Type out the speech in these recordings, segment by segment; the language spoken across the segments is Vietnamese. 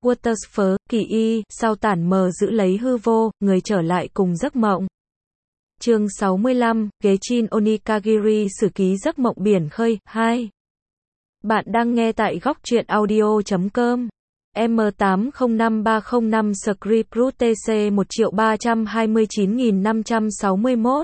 Watersford, kỳ y, sau tản mờ giữ lấy hư vô, người trở lại cùng giấc mộng. Chương 65, Genshin Onikagiri sử ký giấc mộng biển khơi, 2. Bạn đang nghe tại góc truyện audio.com. M805305 Script Root TC 1329561.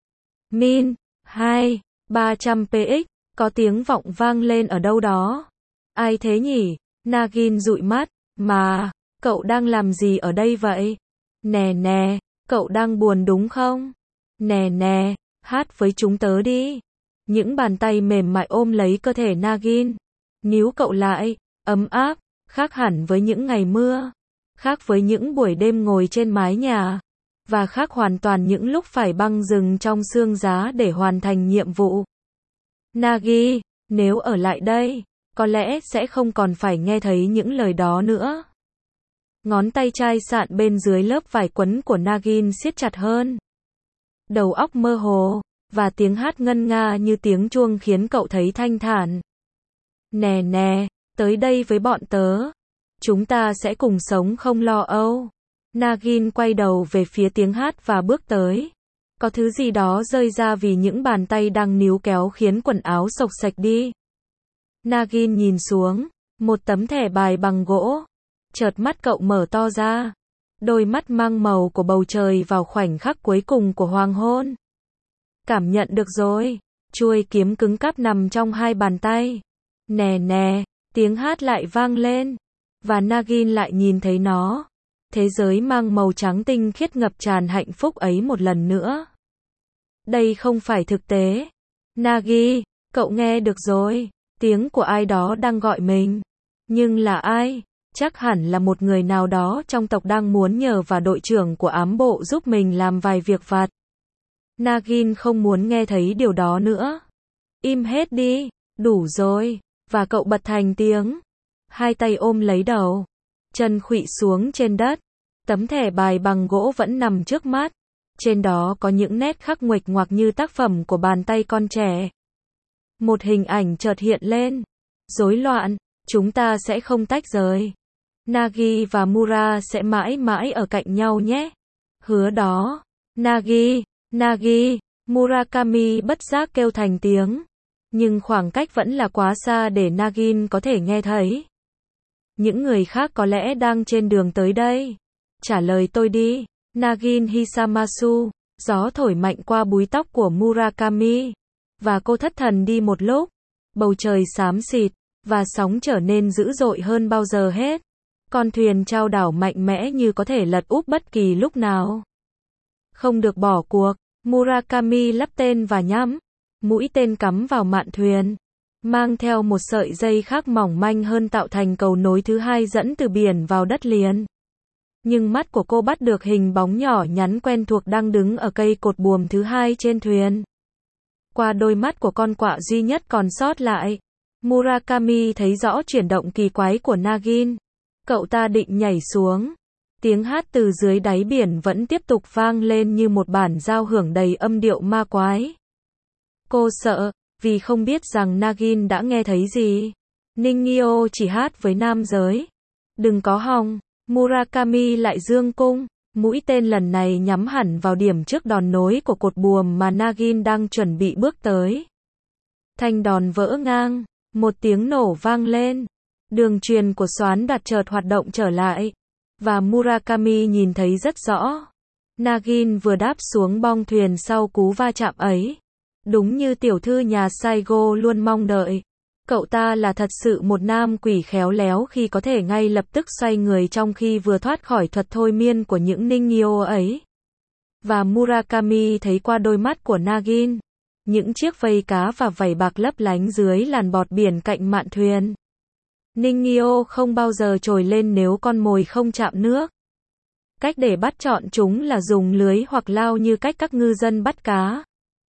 Min 2 300px, có tiếng vọng vang lên ở đâu đó. Ai thế nhỉ? Nagin dụi mắt, mà, cậu đang làm gì ở đây vậy? Nè nè, cậu đang buồn đúng không? Nè nè, hát với chúng tớ đi. Những bàn tay mềm mại ôm lấy cơ thể Nagin, níu cậu lại, ấm áp, khác hẳn với những ngày mưa, khác với những buổi đêm ngồi trên mái nhà, và khác hoàn toàn những lúc phải băng rừng trong sương giá để hoàn thành nhiệm vụ. Nagi, nếu ở lại đây, có lẽ sẽ không còn phải nghe thấy những lời đó nữa. Ngón tay chai sạn bên dưới lớp vải quấn của Nagin siết chặt hơn. Đầu óc mơ hồ, và tiếng hát ngân nga như tiếng chuông khiến cậu thấy thanh thản. Nè nè, tới đây với bọn tớ. Chúng ta sẽ cùng sống không lo âu. Nagin quay đầu về phía tiếng hát và bước tới. Có thứ gì đó rơi ra vì những bàn tay đang níu kéo khiến quần áo xộc xệch đi. Nagin nhìn xuống, một tấm thẻ bài bằng gỗ. Chợt mắt cậu mở to ra. Đôi mắt mang màu của bầu trời vào khoảnh khắc cuối cùng của hoàng hôn. Cảm nhận được rồi. Chuôi kiếm cứng cáp nằm trong hai bàn tay. Nè nè, tiếng hát lại vang lên. Và Nagin lại nhìn thấy nó. Thế giới mang màu trắng tinh khiết ngập tràn hạnh phúc ấy một lần nữa. Đây không phải thực tế. Nagi, cậu nghe được rồi. Tiếng của ai đó đang gọi mình. Nhưng là ai? Chắc hẳn là một người nào đó trong tộc đang muốn nhờ và đội trưởng của ám bộ giúp mình làm vài việc vặt. Nagin không muốn nghe thấy điều đó nữa. Im hết đi, đủ rồi. Và cậu bật thành tiếng. Hai tay ôm lấy đầu. Chân khuỵu xuống trên đất. Tấm thẻ bài bằng gỗ vẫn nằm trước mắt. Trên đó có những nét khắc nguệch ngoạc như tác phẩm của bàn tay con trẻ. Một hình ảnh chợt hiện lên. Rối loạn, chúng ta sẽ không tách rời. Nagi và Mura sẽ mãi mãi ở cạnh nhau nhé. Hứa đó. Nagi, Nagi, Murakami bất giác kêu thành tiếng. Nhưng khoảng cách vẫn là quá xa để Nagin có thể nghe thấy. Những người khác có lẽ đang trên đường tới đây. Trả lời tôi đi. Nagin Hisamasu. Gió thổi mạnh qua búi tóc của Murakami. Và cô thất thần đi một lúc. Bầu trời xám xịt. Và sóng trở nên dữ dội hơn bao giờ hết. Con thuyền chao đảo mạnh mẽ như có thể lật úp bất kỳ lúc nào. Không được bỏ cuộc. Murakami lắp tên và nhắm. Mũi tên cắm vào mạn thuyền. Mang theo một sợi dây khác mỏng manh hơn tạo thành cầu nối thứ hai dẫn từ biển vào đất liền. Nhưng mắt của cô bắt được hình bóng nhỏ nhắn quen thuộc đang đứng ở cây cột buồm thứ hai trên thuyền. Qua đôi mắt của con quạ duy nhất còn sót lại, Murakami thấy rõ chuyển động kỳ quái của Nagin. Cậu ta định nhảy xuống. Tiếng hát từ dưới đáy biển vẫn tiếp tục vang lên như một bản giao hưởng đầy âm điệu ma quái. Cô sợ, vì không biết rằng Nagin đã nghe thấy gì. Ningyo chỉ hát với nam giới. Đừng có hòng. Murakami lại dương cung. Mũi tên lần này nhắm hẳn vào điểm trước đòn nối của cột buồm mà Nagin đang chuẩn bị bước tới. Thanh đòn vỡ ngang. Một tiếng nổ vang lên. Đường truyền của xoán đoạt chợt hoạt động trở lại. Và Murakami nhìn thấy rất rõ. Nagin vừa đáp xuống bong thuyền sau cú va chạm ấy. Đúng như tiểu thư nhà Saigo luôn mong đợi. Cậu ta là thật sự một nam quỷ khéo léo khi có thể ngay lập tức xoay người trong khi vừa thoát khỏi thuật thôi miên của những Ningyo ấy. Và Murakami thấy qua đôi mắt của Nagin. Những chiếc vây cá và vảy bạc lấp lánh dưới làn bọt biển cạnh mạn thuyền. Ningyo không bao giờ trồi lên nếu con mồi không chạm nước. Cách để bắt chọn chúng là dùng lưới hoặc lao như cách các ngư dân bắt cá.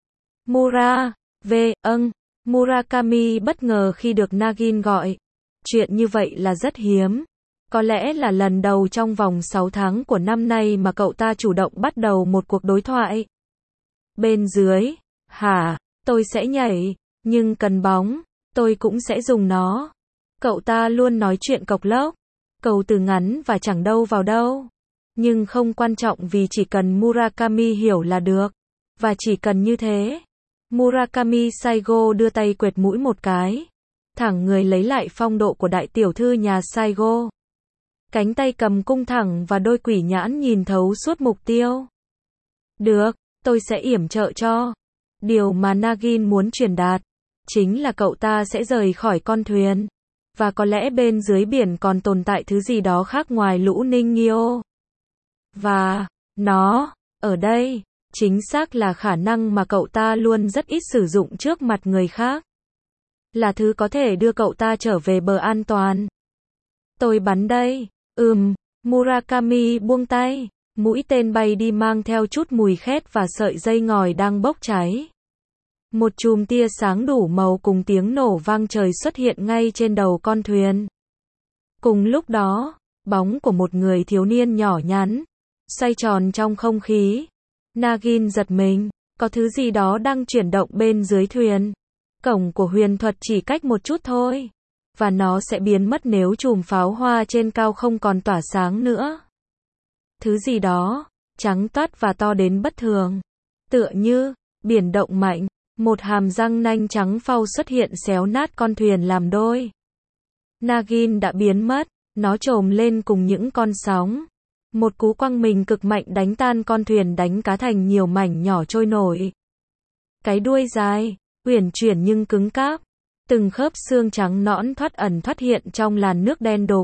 Murakami bất ngờ khi được Nagin gọi. Chuyện như vậy là rất hiếm. Có lẽ là lần đầu trong vòng 6 tháng của năm nay mà cậu ta chủ động bắt đầu một cuộc đối thoại. Bên dưới, hả, tôi sẽ nhảy, nhưng cần bóng, tôi cũng sẽ dùng nó. Cậu ta luôn nói chuyện cộc lốc. Câu từ ngắn và chẳng đâu vào đâu. Nhưng không quan trọng vì chỉ cần Murakami hiểu là được. Và chỉ cần như thế. Murakami Saigo đưa tay quệt mũi một cái. Thẳng người lấy lại phong độ của đại tiểu thư nhà Saigo. Cánh tay cầm cung thẳng và đôi quỷ nhãn nhìn thấu suốt mục tiêu. Được, tôi sẽ yểm trợ cho. Điều mà Nagin muốn truyền đạt chính là cậu ta sẽ rời khỏi con thuyền. Và có lẽ bên dưới biển còn tồn tại thứ gì đó khác ngoài lũ Ningyo. Và, nó, ở đây, chính xác là khả năng mà cậu ta luôn rất ít sử dụng trước mặt người khác. Là thứ có thể đưa cậu ta trở về bờ an toàn. Tôi bắn đây. Murakami buông tay. Mũi tên bay đi mang theo chút mùi khét và sợi dây ngòi đang bốc cháy. Một chùm tia sáng đủ màu cùng tiếng nổ vang trời xuất hiện ngay trên đầu con thuyền. Cùng lúc đó, bóng của một người thiếu niên nhỏ nhắn xoay tròn trong không khí. Nagin giật mình, có thứ gì đó đang chuyển động bên dưới thuyền. Cổng của huyền thuật chỉ cách một chút thôi. Và nó sẽ biến mất nếu chùm pháo hoa trên cao không còn tỏa sáng nữa. Thứ gì đó, trắng toát và to đến bất thường. Tựa như, biển động mạnh, một hàm răng nanh trắng phau xuất hiện xéo nát con thuyền làm đôi. Nagin đã biến mất, nó trồm lên cùng những con sóng. Một cú quăng mình cực mạnh đánh tan con thuyền đánh cá thành nhiều mảnh nhỏ trôi nổi. Cái đuôi dài, uyển chuyển nhưng cứng cáp. Từng khớp xương trắng nõn thoát ẩn thoát hiện trong làn nước đen đục.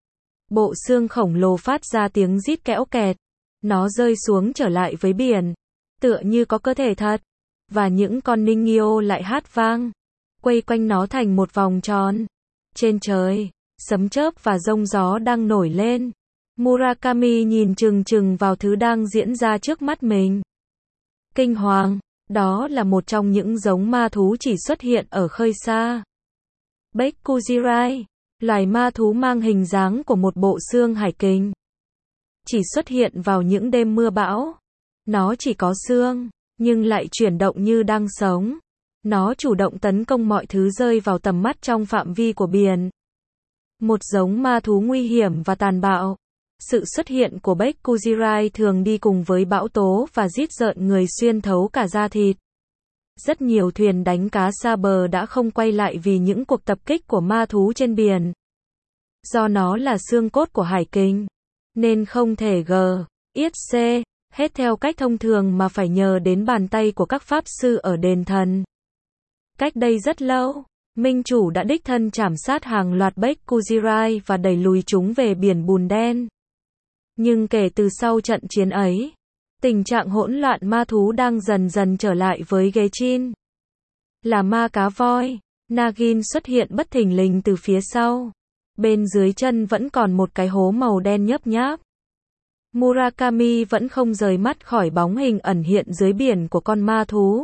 Bộ xương khổng lồ phát ra tiếng rít kẽo kẹt. Nó rơi xuống trở lại với biển. Tựa như có cơ thể thật. Và những con Ningyo lại hát vang. Quay quanh nó thành một vòng tròn. Trên trời, sấm chớp và giông gió đang nổi lên. Murakami nhìn chừng chừng vào thứ đang diễn ra trước mắt mình. Kinh hoàng, đó là một trong những giống ma thú chỉ xuất hiện ở khơi xa. Bekujirai, loài ma thú mang hình dáng của một bộ xương hải kình. Chỉ xuất hiện vào những đêm mưa bão. Nó chỉ có xương, nhưng lại chuyển động như đang sống. Nó chủ động tấn công mọi thứ rơi vào tầm mắt trong phạm vi của biển. Một giống ma thú nguy hiểm và tàn bạo. Sự xuất hiện của Bekujirai thường đi cùng với bão tố và rít rợn người xuyên thấu cả da thịt. Rất nhiều thuyền đánh cá xa bờ đã không quay lại vì những cuộc tập kích của ma thú trên biển. Do nó là xương cốt của hải kình, nên không thể yết hết theo cách thông thường mà phải nhờ đến bàn tay của các pháp sư ở đền thần. Cách đây rất lâu, minh chủ đã đích thân trảm sát hàng loạt Bekujirai và đẩy lùi chúng về biển bùn đen. Nhưng kể từ sau trận chiến ấy, tình trạng hỗn loạn ma thú đang dần dần trở lại với Gechin. Là ma cá voi, Nagin xuất hiện bất thình lình từ phía sau. Bên dưới chân vẫn còn một cái hố màu đen nhấp nháp. Murakami vẫn không rời mắt khỏi bóng hình ẩn hiện dưới biển của con ma thú.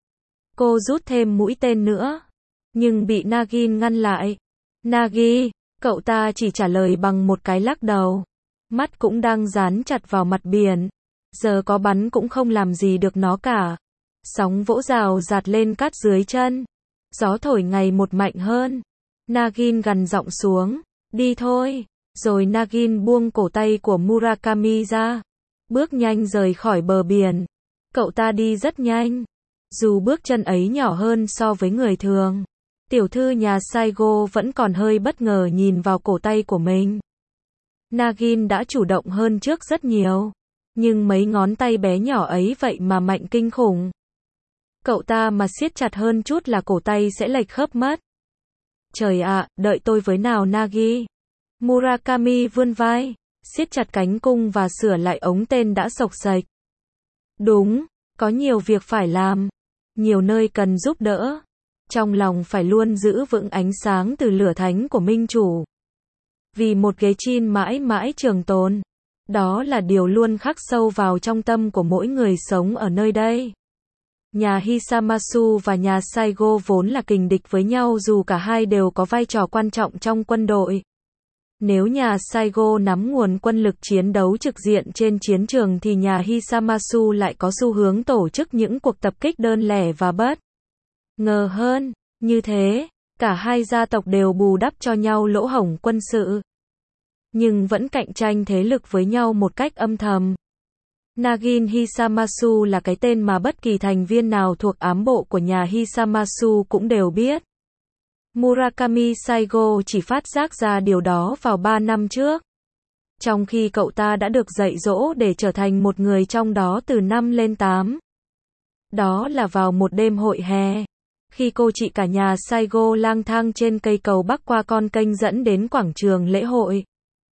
Cô rút thêm mũi tên nữa, nhưng bị Nagin ngăn lại. Nagi, cậu ta chỉ trả lời bằng một cái lắc đầu. Mắt cũng đang dán chặt vào mặt biển. Giờ có bắn cũng không làm gì được nó cả. Sóng vỗ rào rạt lên cát dưới chân. Gió thổi ngày một mạnh hơn. Nagin gằn giọng xuống. Đi thôi. Rồi Nagin buông cổ tay của Murakami ra. Bước nhanh rời khỏi bờ biển. Cậu ta đi rất nhanh. Dù bước chân ấy nhỏ hơn so với người thường. Tiểu thư nhà Saigo vẫn còn hơi bất ngờ nhìn vào cổ tay của mình. Nagin đã chủ động hơn trước rất nhiều. Nhưng mấy ngón tay bé nhỏ ấy vậy mà mạnh kinh khủng. Cậu ta mà siết chặt hơn chút là cổ tay sẽ lệch khớp mất. Trời ạ, đợi tôi với nào Nagi. Murakami vươn vai, siết chặt cánh cung và sửa lại ống tên đã xộc xệch. Đúng, có nhiều việc phải làm. Nhiều nơi cần giúp đỡ. Trong lòng phải luôn giữ vững ánh sáng từ lửa thánh của minh chủ. Vì một Gechin mãi mãi trường tồn. Đó là điều luôn khắc sâu vào trong tâm của mỗi người sống ở nơi đây. Nhà Hisamasu và nhà Saigo vốn là kình địch với nhau dù cả hai đều có vai trò quan trọng trong quân đội. Nếu nhà Saigo nắm nguồn quân lực chiến đấu trực diện trên chiến trường thì nhà Hisamasu lại có xu hướng tổ chức những cuộc tập kích đơn lẻ và bất ngờ hơn. Như thế, cả hai gia tộc đều bù đắp cho nhau lỗ hổng quân sự. nhưng vẫn cạnh tranh thế lực với nhau một cách âm thầm. Nagin Hisamatsu là cái tên mà bất kỳ thành viên nào thuộc ám bộ của nhà Hisamatsu cũng đều biết. Murakami Saigo chỉ phát giác ra điều đó vào 3 năm trước. Trong khi cậu ta đã được dạy dỗ để trở thành một người trong đó từ 5 lên 8. Đó là vào một đêm hội hè. Khi cô chị cả nhà Saigo lang thang trên cây cầu bắc qua con kênh dẫn đến quảng trường lễ hội.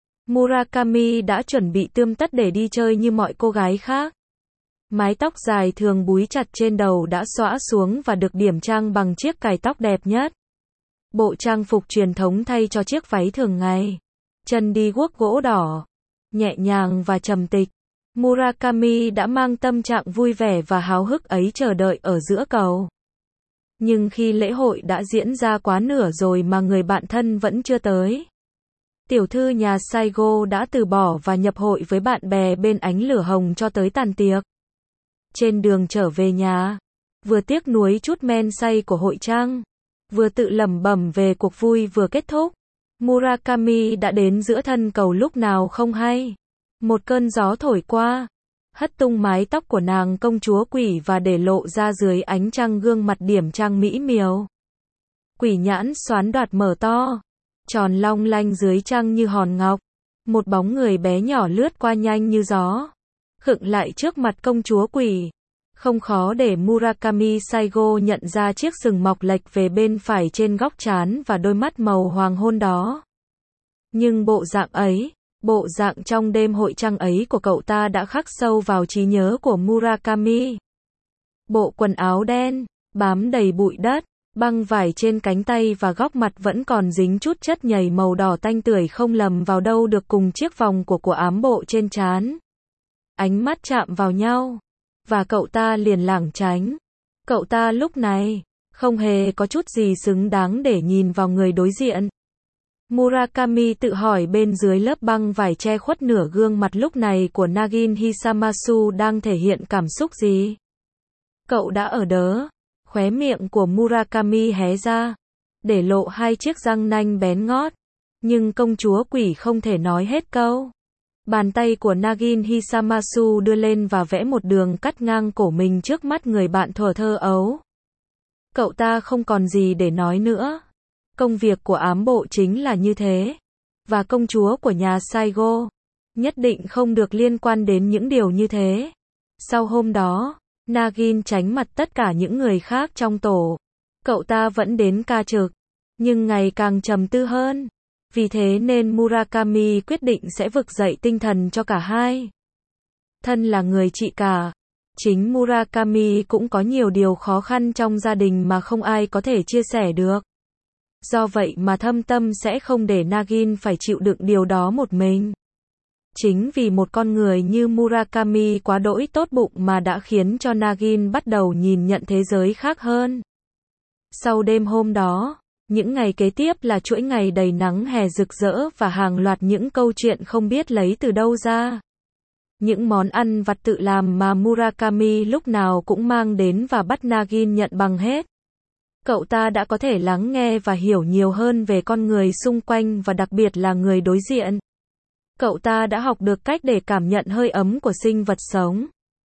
Murakami đã chuẩn bị tươm tất để đi chơi như mọi cô gái khác. Mái tóc dài thường búi chặt trên đầu đã xõa xuống và được điểm trang bằng chiếc cài tóc đẹp nhất. Bộ trang phục truyền thống thay cho chiếc váy thường ngày. Chân đi guốc gỗ đỏ. Nhẹ nhàng và trầm tịch. Murakami đã mang tâm trạng vui vẻ và háo hức ấy chờ đợi ở giữa cầu. Nhưng khi lễ hội đã diễn ra quá nửa rồi mà người bạn thân vẫn chưa tới. Tiểu thư nhà Saigo đã từ bỏ và nhập hội với bạn bè bên ánh lửa hồng cho tới tàn tiệc. Trên đường trở về nhà, vừa tiếc nuối chút men say của hội trang, vừa tự lẩm bẩm về cuộc vui vừa kết thúc. Murakami đã đến giữa thân cầu lúc nào không hay. Một cơn gió thổi qua, hất tung mái tóc của nàng công chúa quỷ và để lộ ra dưới ánh trăng gương mặt điểm trang mỹ miều. Quỷ nhãn xoán đoạt mở to, tròn long lanh dưới trăng như hòn ngọc. Một bóng người bé nhỏ lướt qua nhanh như gió, khựng lại trước mặt công chúa quỷ. Không khó để Murakami Saigo nhận ra chiếc sừng mọc lệch về bên phải trên góc trán và đôi mắt màu hoàng hôn đó. Nhưng bộ dạng ấy, bộ dạng trong đêm hội trăng ấy của cậu ta đã khắc sâu vào trí nhớ của Murakami. Bộ quần áo đen, bám đầy bụi đất, băng vải trên cánh tay và góc mặt vẫn còn dính chút chất nhầy màu đỏ tanh tưởi không lầm vào đâu được cùng chiếc vòng của ám bộ trên trán. Ánh mắt chạm vào nhau, và cậu ta liền lảng tránh. Cậu ta lúc này không hề có chút gì xứng đáng để nhìn vào người đối diện. Murakami tự hỏi bên dưới lớp băng vải che khuất nửa gương mặt lúc này của Nagin Hisamatsu đang thể hiện cảm xúc gì. Cậu đã ở đó. Khóe miệng của Murakami hé ra, để lộ hai chiếc răng nanh bén ngót. Nhưng công chúa quỷ không thể nói hết câu. Bàn tay của Nagin Hisamatsu đưa lên và vẽ một đường cắt ngang cổ mình trước mắt người bạn thuở thơ ấu. Cậu ta không còn gì để nói nữa. Công việc của ám bộ chính là như thế. Và công chúa của nhà Saigo nhất định không được liên quan đến những điều như thế. Sau hôm đó, Nagin tránh mặt tất cả những người khác trong tổ. Cậu ta vẫn đến ca trực, nhưng ngày càng trầm tư hơn. Vì thế nên Murakami quyết định sẽ vực dậy tinh thần cho cả hai. Thân là người chị cả, chính Murakami cũng có nhiều điều khó khăn trong gia đình mà không ai có thể chia sẻ được. Do vậy mà thâm tâm sẽ không để Nagin phải chịu đựng điều đó một mình. Chính vì một con người như Murakami quá đỗi tốt bụng mà đã khiến cho Nagin bắt đầu nhìn nhận thế giới khác hơn. Sau đêm hôm đó, những ngày kế tiếp là chuỗi ngày đầy nắng hè rực rỡ và hàng loạt những câu chuyện không biết lấy từ đâu ra. Những món ăn vặt tự làm mà Murakami lúc nào cũng mang đến và bắt Nagin nhận bằng hết. Cậu ta đã có thể lắng nghe và hiểu nhiều hơn về con người xung quanh và đặc biệt là người đối diện. Cậu ta đã học được cách để cảm nhận hơi ấm của sinh vật sống.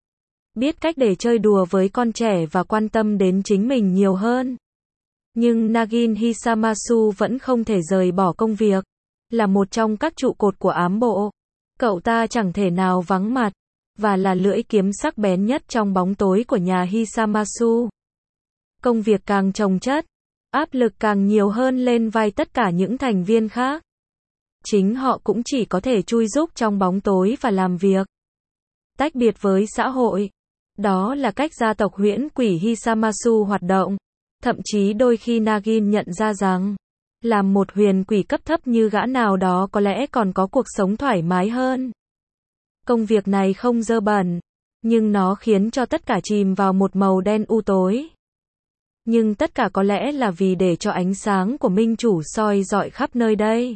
Biết cách để chơi đùa với con trẻ và quan tâm đến chính mình nhiều hơn. Nhưng Nagin Hisamatsu vẫn không thể rời bỏ công việc. Là một trong các trụ cột của ám bộ. Cậu ta chẳng thể nào vắng mặt. Và là lưỡi kiếm sắc bén nhất trong bóng tối của nhà Hisamatsu. Công việc càng chồng chất, áp lực càng nhiều hơn lên vai tất cả những thành viên khác. Chính họ cũng chỉ có thể chui rúc trong bóng tối và làm việc. Tách biệt với xã hội. Đó là cách gia tộc huyễn quỷ Hisamatsu hoạt động. Thậm chí đôi khi Nagin nhận ra rằng, làm một huyền quỷ cấp thấp như gã nào đó có lẽ còn có cuộc sống thoải mái hơn. Công việc này không dơ bẩn, nhưng nó khiến cho tất cả chìm vào một màu đen u tối. Nhưng tất cả có lẽ là vì để cho ánh sáng của minh chủ soi rọi khắp nơi đây.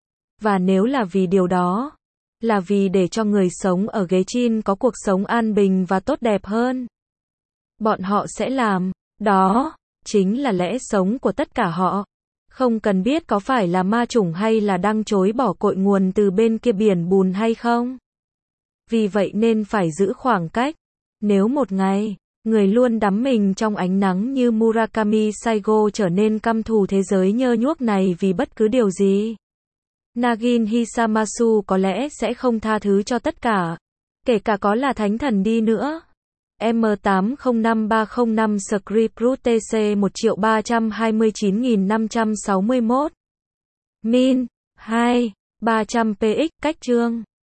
Và nếu là vì điều đó, là vì để cho người sống ở ghế trên có cuộc sống an bình và tốt đẹp hơn. Bọn họ sẽ làm, đó chính là lẽ sống của tất cả họ. Không cần biết có phải là ma chủng hay là đang chối bỏ cội nguồn từ bên kia biển bùn hay không. Vì vậy nên phải giữ khoảng cách. Nếu một ngày, người luôn đắm mình trong ánh nắng như Murakami Saigo trở nên căm thù thế giới nhơ nhuốc này vì bất cứ điều gì, Nagin Hisamasu có lẽ sẽ không tha thứ cho tất cả. Kể cả có là thánh thần đi nữa. M805305 Script Root TC 1.329.561 Min 2 300 px cách chương